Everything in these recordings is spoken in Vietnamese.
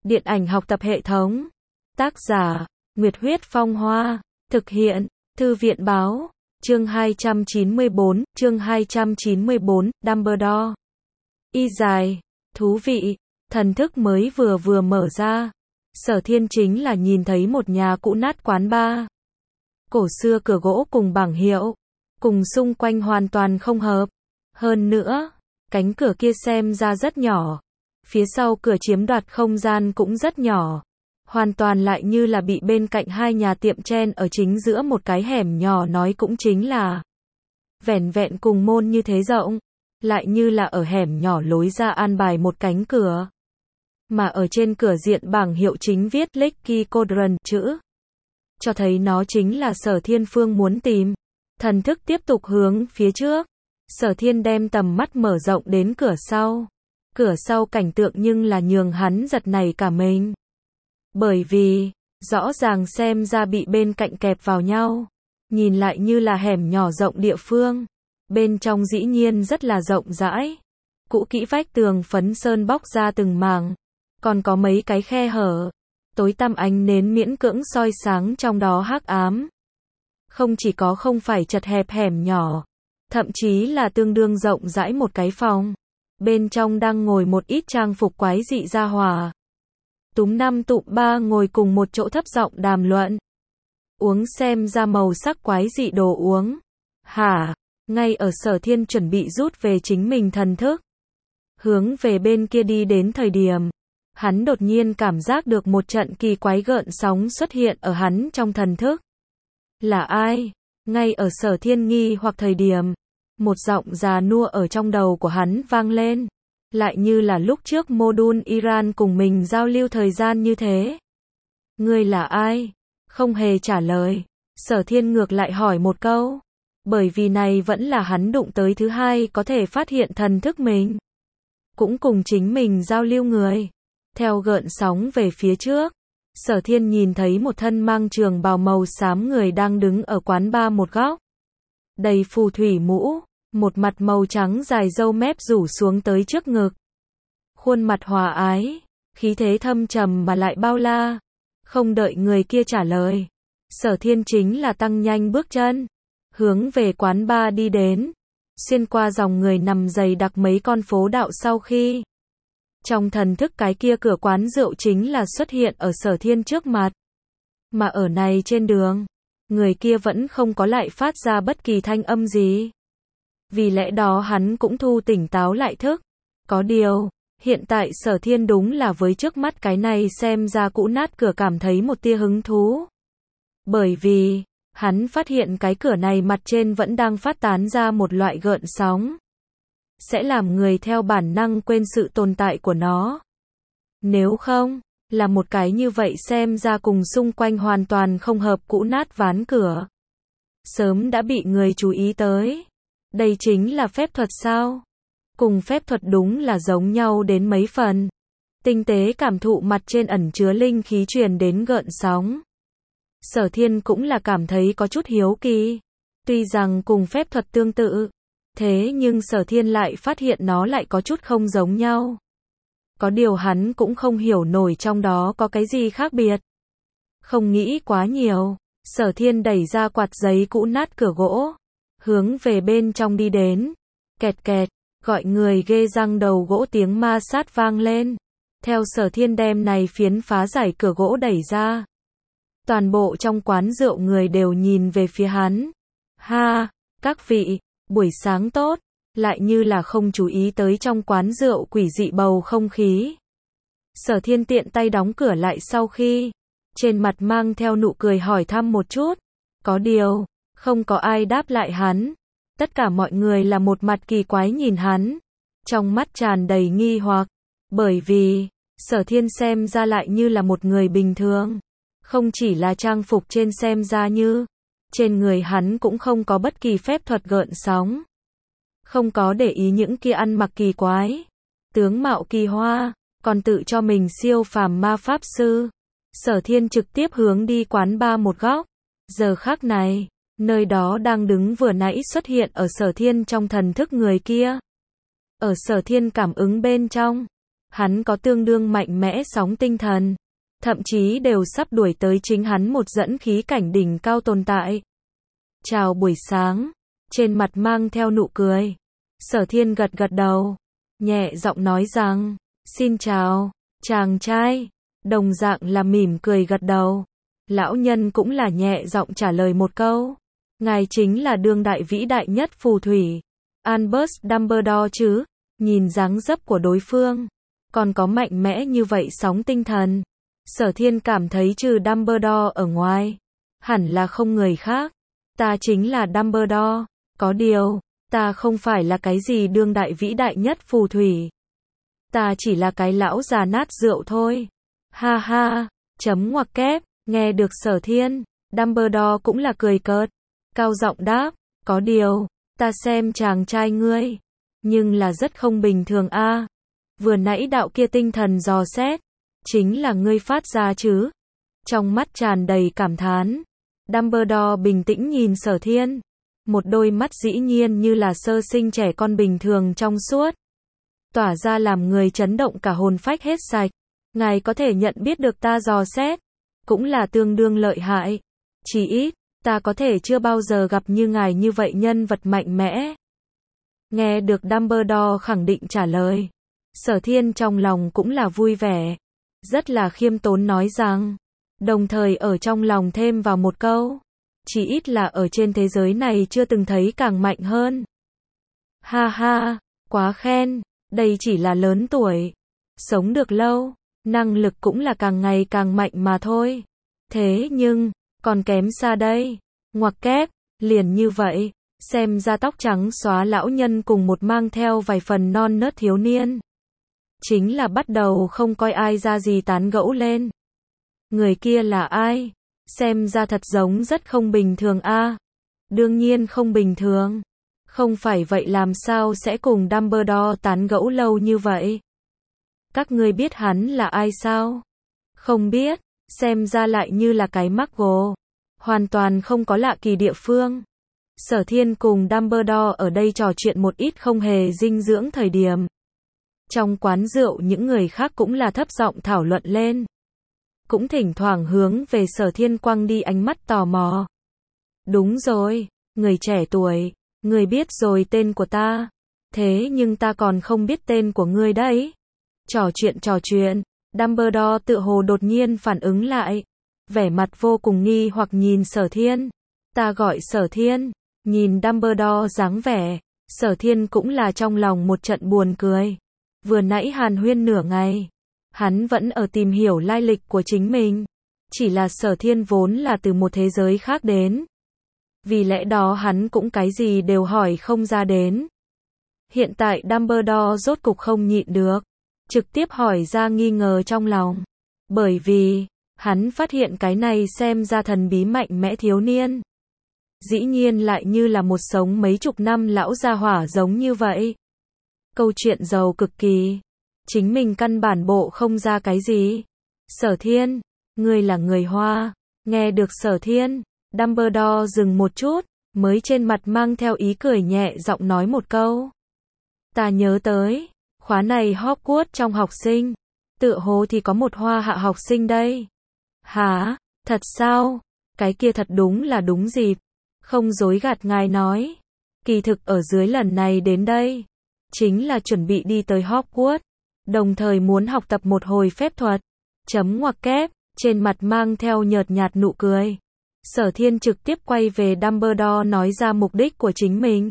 Điện ảnh học tập hệ thống. Tác giả, Nguyệt Huyết Phong Hoa. Thực hiện, Thư viện báo. Chương 294, Dumbledore. Y dài, thú vị, thần thức mới vừa mở ra. Sở Thiên chính là nhìn thấy một nhà cũ nát quán bar. Cổ xưa cửa gỗ cùng bảng hiệu, cùng xung quanh hoàn toàn không hợp. Hơn nữa, cánh cửa kia xem ra rất nhỏ. Phía sau cửa chiếm đoạt không gian cũng rất nhỏ. Hoàn toàn lại như là bị bên cạnh hai nhà tiệm chen ở chính giữa một cái hẻm nhỏ, nói cũng chính là vẻn vẹn cùng môn như thế rộng, lại như là ở hẻm nhỏ lối ra an bài một cánh cửa. Mà ở trên cửa diện bảng hiệu chính viết Lucky Quadrant chữ, cho thấy nó chính là Sở Thiên Phương muốn tìm. Thần thức tiếp tục hướng phía trước. Sở Thiên đem tầm mắt mở rộng đến cửa sau. Cửa sau cảnh tượng nhưng là nhường hắn giật nảy cả mình. Bởi vì, rõ ràng xem ra bị bên cạnh kẹp vào nhau. Nhìn lại như là hẻm nhỏ rộng địa phương. Bên trong dĩ nhiên rất là rộng rãi. Cũ kỹ vách tường phấn sơn bóc ra từng mảng. Còn có mấy cái khe hở. Tối tăm ánh nến miễn cưỡng soi sáng trong đó hắc ám. Không chỉ có không phải chật hẹp hẻm nhỏ, thậm chí là tương đương rộng rãi một cái phòng. Bên trong đang ngồi một ít trang phục quái dị gia hỏa. Túm năm tụm ba ngồi cùng một chỗ thấp giọng đàm luận. Uống xem ra màu sắc quái dị đồ uống. Hả? Ngay ở Sở Thiên chuẩn bị rút về chính mình thần thức, hướng về bên kia đi đến thời điểm, hắn đột nhiên cảm giác được một trận kỳ quái gợn sóng xuất hiện ở hắn trong thần thức. Là ai? Ngay ở Sở Thiên nghi hoặc thời điểm, một giọng già nua ở trong đầu của hắn vang lên. Lại như là lúc trước Modun Iran cùng mình giao lưu thời gian như thế. Ngươi là ai? Không hề trả lời. Sở Thiên ngược lại hỏi một câu. Bởi vì này vẫn là hắn đụng tới thứ hai có thể phát hiện thần thức mình. Cũng cùng chính mình giao lưu người. Theo gợn sóng về phía trước, Sở Thiên nhìn thấy một thân mang trường bào màu xám người đang đứng ở quán bar một góc. Đầy phù thủy mũ, một mặt màu trắng dài râu mép rủ xuống tới trước ngực. Khuôn mặt hòa ái, khí thế thâm trầm mà lại bao la. Không đợi người kia trả lời, Sở Thiên chính là tăng nhanh bước chân, hướng về quán bar đi đến. Xuyên qua dòng người nằm dày đặc mấy con phố đạo sau khi, trong thần thức cái kia cửa quán rượu chính là xuất hiện ở Sở Thiên trước mặt. Mà ở này trên đường, người kia vẫn không có lại phát ra bất kỳ thanh âm gì. Vì lẽ đó hắn cũng thu tỉnh táo lại thức. Có điều, hiện tại Sở Thiên đúng là với trước mắt cái này xem ra cũ nát cửa cảm thấy một tia hứng thú. Bởi vì, hắn phát hiện cái cửa này mặt trên vẫn đang phát tán ra một loại gợn sóng. Sẽ làm người theo bản năng quên sự tồn tại của nó. Nếu không, là một cái như vậy xem ra cùng xung quanh hoàn toàn không hợp cũ nát ván cửa. Sớm đã bị người chú ý tới. Đây chính là phép thuật sao? Cùng phép thuật đúng là giống nhau đến mấy phần. Tinh tế cảm thụ mặt trên ẩn chứa linh khí truyền đến gợn sóng. Sở Thiên cũng là cảm thấy có chút hiếu kỳ. Tuy rằng cùng phép thuật tương tự, thế nhưng Sở Thiên lại phát hiện nó lại có chút không giống nhau. Có điều hắn cũng không hiểu nổi trong đó có cái gì khác biệt. Không nghĩ quá nhiều, Sở Thiên đẩy ra quạt giấy cũ nát cửa gỗ, hướng về bên trong đi đến. Kẹt kẹt, gọi người ghê răng đầu gỗ tiếng ma sát vang lên. Theo Sở Thiên đem này phiến phá giải cửa gỗ đẩy ra. Toàn bộ trong quán rượu người đều nhìn về phía hắn. Ha, các vị, buổi sáng tốt, lại như là không chú ý tới trong quán rượu quỷ dị bầu không khí. Sở Thiên tiện tay đóng cửa lại sau khi, trên mặt mang theo nụ cười hỏi thăm một chút. Có điều, không có ai đáp lại hắn. Tất cả mọi người là một mặt kỳ quái nhìn hắn, trong mắt tràn đầy nghi hoặc. Bởi vì, Sở Thiên xem ra lại như là một người bình thường. Không chỉ là trang phục trên xem ra như, trên người hắn cũng không có bất kỳ phép thuật gợn sóng. Không có để ý những kia ăn mặc kỳ quái, tướng mạo kỳ hoa, còn tự cho mình siêu phàm ma pháp sư. Sở Thiên trực tiếp hướng đi quán bar một góc. Giờ khắc này, nơi đó đang đứng vừa nãy xuất hiện ở Sở Thiên trong thần thức người kia. Ở Sở Thiên cảm ứng bên trong, Hắn có tương đương mạnh mẽ sóng tinh thần, thậm chí đều sắp đuổi tới chính hắn một dẫn khí cảnh đỉnh cao tồn tại. Chào buổi sáng, trên mặt mang theo nụ cười. Sở Thiên gật gật đầu, nhẹ giọng nói rằng, xin chào, chàng trai, đồng dạng là mỉm cười gật đầu. Lão nhân cũng là nhẹ giọng trả lời một câu, ngài chính là đương đại vĩ đại nhất phù thủy, Albus Dumbledore chứ, nhìn dáng dấp của đối phương, còn có mạnh mẽ như vậy sóng tinh thần. Sở Thiên cảm thấy trừ Dumbledore ở ngoài, hẳn là không người khác, ta chính là Dumbledore, có điều, ta không phải là cái gì đương đại vĩ đại nhất phù thủy. Ta chỉ là cái lão già nát rượu thôi. Ha ha, chấm ngoặc kép, nghe được Sở Thiên, Dumbledore cũng là cười cợt, cao giọng đáp, có điều, ta xem chàng trai ngươi, nhưng là rất không bình thường a. Vừa nãy đạo kia tinh thần dò xét, chính là ngươi phát ra chứ? Trong mắt tràn đầy cảm thán, Dumbledore bình tĩnh nhìn Sở Thiên, một đôi mắt dĩ nhiên như là sơ sinh trẻ con bình thường trong suốt, tỏa ra làm người chấn động cả hồn phách hết sạch. Ngài có thể nhận biết được ta dò xét, cũng là tương đương lợi hại. Chỉ ít, ta có thể chưa bao giờ gặp như ngài như vậy nhân vật mạnh mẽ. Nghe được Dumbledore khẳng định trả lời, Sở Thiên trong lòng cũng là vui vẻ, rất là khiêm tốn nói rằng, đồng thời ở trong lòng thêm vào một câu, chỉ ít là ở trên thế giới này chưa từng thấy càng mạnh hơn. Ha ha, quá khen, đây chỉ là lớn tuổi, sống được lâu, năng lực cũng là càng ngày càng mạnh mà thôi. Thế nhưng, còn kém xa đây. Ngoặc kép, liền như vậy, xem ra tóc trắng xóa lão nhân cùng một mang theo vài phần non nớt thiếu niên. Chính là bắt đầu không coi ai ra gì tán gẫu lên. Người kia là ai? Xem ra thật giống rất không bình thường a. Đương nhiên không bình thường. Không phải vậy làm sao sẽ cùng Dumbledore tán gẫu lâu như vậy? Các ngươi biết hắn là ai sao? Không biết, xem ra lại như là cái Muggle. Hoàn toàn không có lạ kỳ địa phương. Sở Thiên cùng Dumbledore ở đây trò chuyện một ít không hề dinh dưỡng thời điểm. Trong quán rượu những người khác cũng là thấp giọng thảo luận lên. Cũng thỉnh thoảng hướng về Sở Thiên quăng đi ánh mắt tò mò. Đúng rồi, người trẻ tuổi, người biết rồi tên của ta. Thế nhưng ta còn không biết tên của ngươi đấy. Trò chuyện, Dumbledore tựa hồ đột nhiên phản ứng lại. Vẻ mặt vô cùng nghi hoặc nhìn Sở Thiên. Ta gọi Sở Thiên, nhìn Dumbledore dáng vẻ, Sở Thiên cũng là trong lòng một trận buồn cười. Vừa nãy hàn huyên nửa ngày, hắn vẫn ở tìm hiểu lai lịch của chính mình. Chỉ là Sở Thiên vốn là từ một thế giới khác đến. Vì lẽ đó hắn cũng cái gì đều hỏi không ra đến. Hiện tại Dumbledore rốt cục không nhịn được, trực tiếp hỏi ra nghi ngờ trong lòng. Bởi vì, hắn phát hiện cái này xem ra thần bí mạnh mẽ thiếu niên. Dĩ nhiên lại như là một sống mấy chục năm lão gia hỏa giống như vậy. Câu chuyện giàu cực kỳ. Chính mình căn bản bộ không ra cái gì. Sở Thiên, ngươi là người Hoa. Nghe được Sở Thiên, Dumbledore dừng một chút, mới trên mặt mang theo ý cười nhẹ giọng nói một câu. Ta nhớ tới, khóa này Hogwarts trong học sinh, tựa hồ thì có một Hoa hạ học sinh đây. Hả, thật sao? Cái kia thật đúng là đúng dịp. Không dối gạt ngài nói. Kỳ thực ở dưới lần này đến đây, chính là chuẩn bị đi tới Hogwarts, đồng thời muốn học tập một hồi phép thuật. Chấm ngoặc kép, trên mặt mang theo nhợt nhạt nụ cười. Sở Thiên trực tiếp quay về Dumbledore nói ra mục đích của chính mình.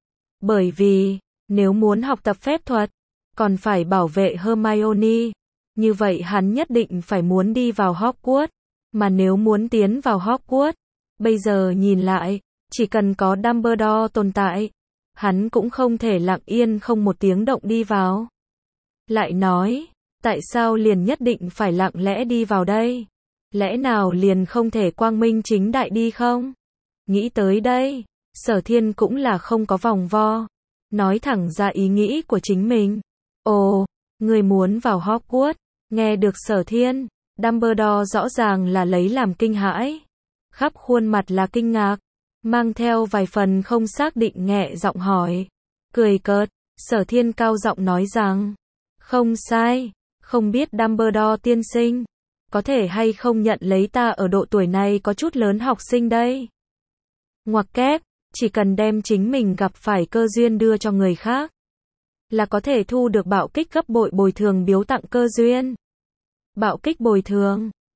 Bởi vì, nếu muốn học tập phép thuật, còn phải bảo vệ Hermione, như vậy hắn nhất định phải muốn đi vào Hogwarts, mà nếu muốn tiến vào Hogwarts, bây giờ nhìn lại, chỉ cần có Dumbledore tồn tại, hắn cũng không thể lặng yên không một tiếng động đi vào. Lại nói, tại sao liền nhất định phải lặng lẽ đi vào đây? Lẽ nào liền không thể quang minh chính đại đi không? Nghĩ tới đây, Sở Thiên cũng là không có vòng vo, nói thẳng ra ý nghĩ của chính mình. Ồ, người muốn vào Hogwarts? Nghe được Sở Thiên, Dumbledore rõ ràng là lấy làm kinh hãi, khắp khuôn mặt là kinh ngạc, mang theo vài phần không xác định nhẹ giọng hỏi. Cười cợt, Sở Thiên cao giọng nói rằng, không sai, Không biết Dumbledore tiên sinh, có thể hay không nhận lấy ta ở độ tuổi này có chút lớn học sinh đây. Ngoặc kép, chỉ cần đem chính mình gặp phải cơ duyên đưa cho người khác, là có thể thu được bạo kích gấp bội bồi thường biếu tặng cơ duyên. Bạo kích bồi thường.